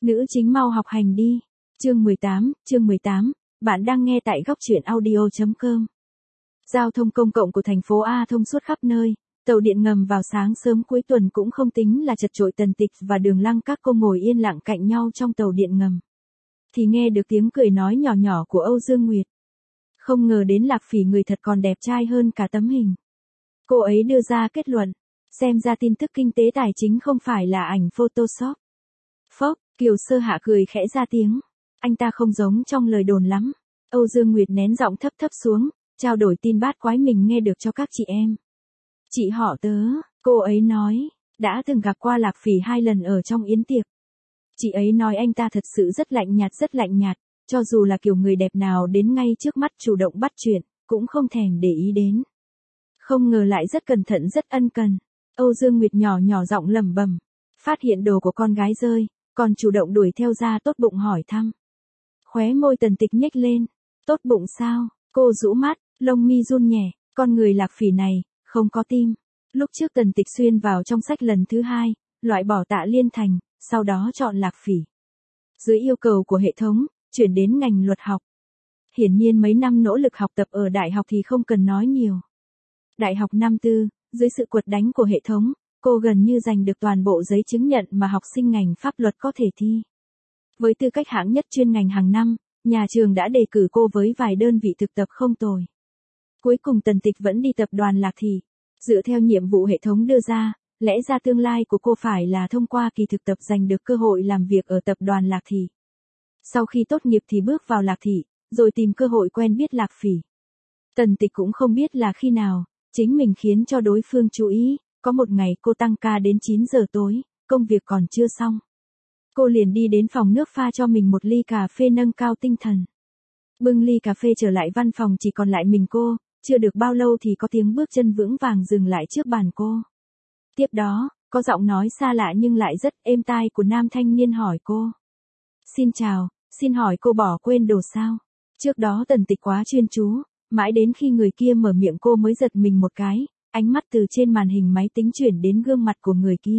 Nữ chính mau học hành đi. Chương 18, bạn đang nghe tại góc truyện audio.com. Giao thông công cộng của thành phố A thông suốt khắp nơi, tàu điện ngầm vào sáng sớm cuối tuần cũng không tính là chật chội. Tần Tịch và Đường Lăng các cô ngồi yên lặng cạnh nhau trong tàu điện ngầm. Thì nghe được tiếng cười nói nhỏ nhỏ của Âu Dương Nguyệt. Không ngờ đến Lạc Phỉ người thật còn đẹp trai hơn cả tấm hình. Cô ấy đưa ra kết luận, xem ra tin tức kinh tế tài chính không phải là ảnh Photoshop. Phốc, Kiều Sơ Hạ cười khẽ ra tiếng. Anh ta không giống trong lời đồn lắm. Âu Dương Nguyệt nén giọng thấp thấp xuống, trao đổi tin bát quái mình nghe được cho các chị em. Chị họ tớ, cô ấy nói, đã từng gặp qua Lạc Phỉ 2 lần ở trong yến tiệc. Chị ấy nói anh ta thật sự rất lạnh nhạt, cho dù là kiểu người đẹp nào đến ngay trước mắt chủ động bắt chuyện, cũng không thèm để ý đến. Không ngờ lại rất cẩn thận rất ân cần. Âu Dương Nguyệt nhỏ nhỏ giọng lẩm bẩm, phát hiện đồ của con gái rơi, còn chủ động đuổi theo ra tốt bụng hỏi thăm. Khóe môi Tần Tịch nhếch lên, tốt bụng sao? Cô rũ mắt, lông mi run nhẹ, con người Lạc Phỉ này, không có tim. Lúc trước Tần Tịch xuyên vào trong sách lần thứ 2, loại bỏ Tạ Liên Thành, sau đó chọn Lạc Phỉ. Dưới yêu cầu của hệ thống, chuyển đến ngành luật học. Hiển nhiên mấy năm nỗ lực học tập ở đại học thì không cần nói nhiều. Đại học năm tư, dưới sự quật đánh của hệ thống, cô gần như giành được toàn bộ giấy chứng nhận mà học sinh ngành pháp luật có thể thi. Với tư cách hạng nhất chuyên ngành hàng năm, nhà trường đã đề cử cô với vài đơn vị thực tập không tồi. Cuối cùng Tần Tịch vẫn đi tập đoàn Lạc Thị. Dựa theo nhiệm vụ hệ thống đưa ra, lẽ ra tương lai của cô phải là thông qua kỳ thực tập giành được cơ hội làm việc ở tập đoàn Lạc Thị. Sau khi tốt nghiệp thì bước vào Lạc Thị, rồi tìm cơ hội quen biết Lạc Phỉ. Tần Tịch cũng không biết là khi nào, chính mình khiến cho đối phương chú ý, có một ngày cô tăng ca đến 9 giờ tối, công việc còn chưa xong. Cô liền đi đến phòng nước pha cho mình một ly cà phê nâng cao tinh thần. Bưng ly cà phê trở lại văn phòng chỉ còn lại mình cô, chưa được bao lâu thì có tiếng bước chân vững vàng dừng lại trước bàn cô. Tiếp đó, có giọng nói xa lạ nhưng lại rất êm tai của nam thanh niên hỏi cô. Xin chào, xin hỏi cô bỏ quên đồ sao? Trước đó Tần Tịch quá chuyên chú, mãi đến khi người kia mở miệng cô mới giật mình một cái, ánh mắt từ trên màn hình máy tính chuyển đến gương mặt của người kia.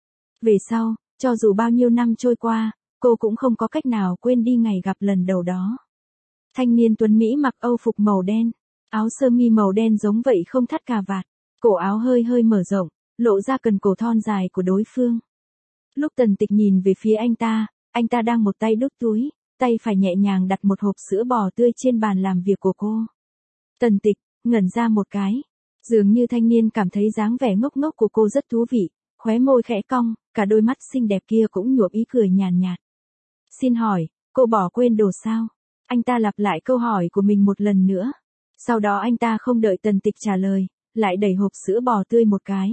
Về sau, cho dù bao nhiêu năm trôi qua, cô cũng không có cách nào quên đi ngày gặp lần đầu đó. Thanh niên tuấn Mỹ mặc âu phục màu đen, áo sơ mi màu đen giống vậy không thắt cà vạt, cổ áo hơi hơi mở rộng, lộ ra cần cổ thon dài của đối phương. Lúc Tần Tịch nhìn về phía anh ta đang một tay đút túi, tay phải nhẹ nhàng đặt một hộp sữa bò tươi trên bàn làm việc của cô. Tần Tịch ngẩn ra một cái, dường như thanh niên cảm thấy dáng vẻ ngốc ngốc của cô rất thú vị, khóe môi khẽ cong, cả đôi mắt xinh đẹp kia cũng nhuộm ý cười nhàn nhạt. Xin hỏi, cô bỏ quên đồ sao? Anh ta lặp lại câu hỏi của mình một lần nữa. Sau đó anh ta không đợi Tần Tịch trả lời, lại đẩy hộp sữa bò tươi một cái.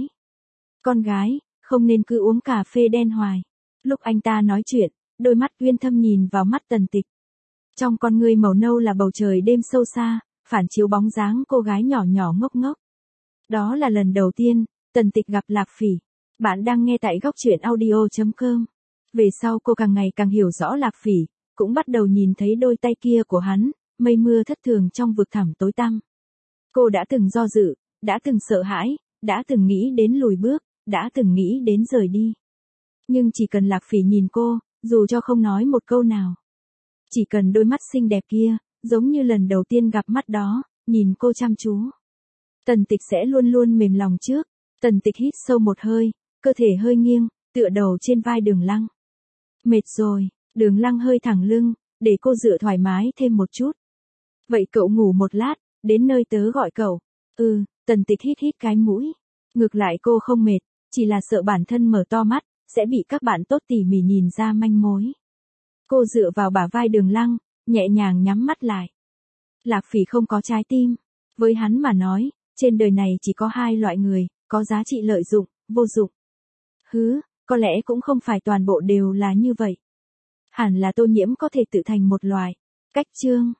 Con gái, không nên cứ uống cà phê đen hoài. Lúc anh ta nói chuyện, đôi mắt uyên thâm nhìn vào mắt Tần Tịch. Trong con ngươi màu nâu là bầu trời đêm sâu xa, phản chiếu bóng dáng cô gái nhỏ nhỏ ngốc ngốc. Đó là lần đầu tiên, Tần Tịch gặp Lạc Phỉ. Bạn đang nghe tại góc truyện audio.com. Về sau cô càng ngày càng hiểu rõ Lạc Phỉ, cũng bắt đầu nhìn thấy đôi tay kia của hắn, mây mưa thất thường trong vực thẳm tối tăm. Cô đã từng do dự, đã từng sợ hãi, đã từng nghĩ đến lùi bước, đã từng nghĩ đến rời đi. Nhưng chỉ cần Lạc Phỉ nhìn cô, dù cho không nói một câu nào. Chỉ cần đôi mắt xinh đẹp kia, giống như lần đầu tiên gặp mắt đó, nhìn cô chăm chú. Tần Tịch sẽ luôn luôn mềm lòng trước. Tần Tịch hít sâu một hơi, cơ thể hơi nghiêng, tựa đầu trên vai Đường Lăng. Mệt rồi, Đường Lăng hơi thẳng lưng, để cô dựa thoải mái thêm một chút. Vậy cậu ngủ một lát, đến nơi tớ gọi cậu. Tần Tịch hít cái mũi. Ngược lại cô không mệt, chỉ là sợ bản thân mở to mắt, sẽ bị các bạn tốt tỉ mỉ nhìn ra manh mối. Cô dựa vào bả vai Đường Lăng, nhẹ nhàng nhắm mắt lại. Lạc Phỉ không có trái tim. Với hắn mà nói, trên đời này chỉ có 2 loại người, có giá trị lợi dụng, vô dụng. Có lẽ cũng không phải toàn bộ đều là như vậy. Hẳn là Tô Nhiễm có thể tự thành một loại. Cách chương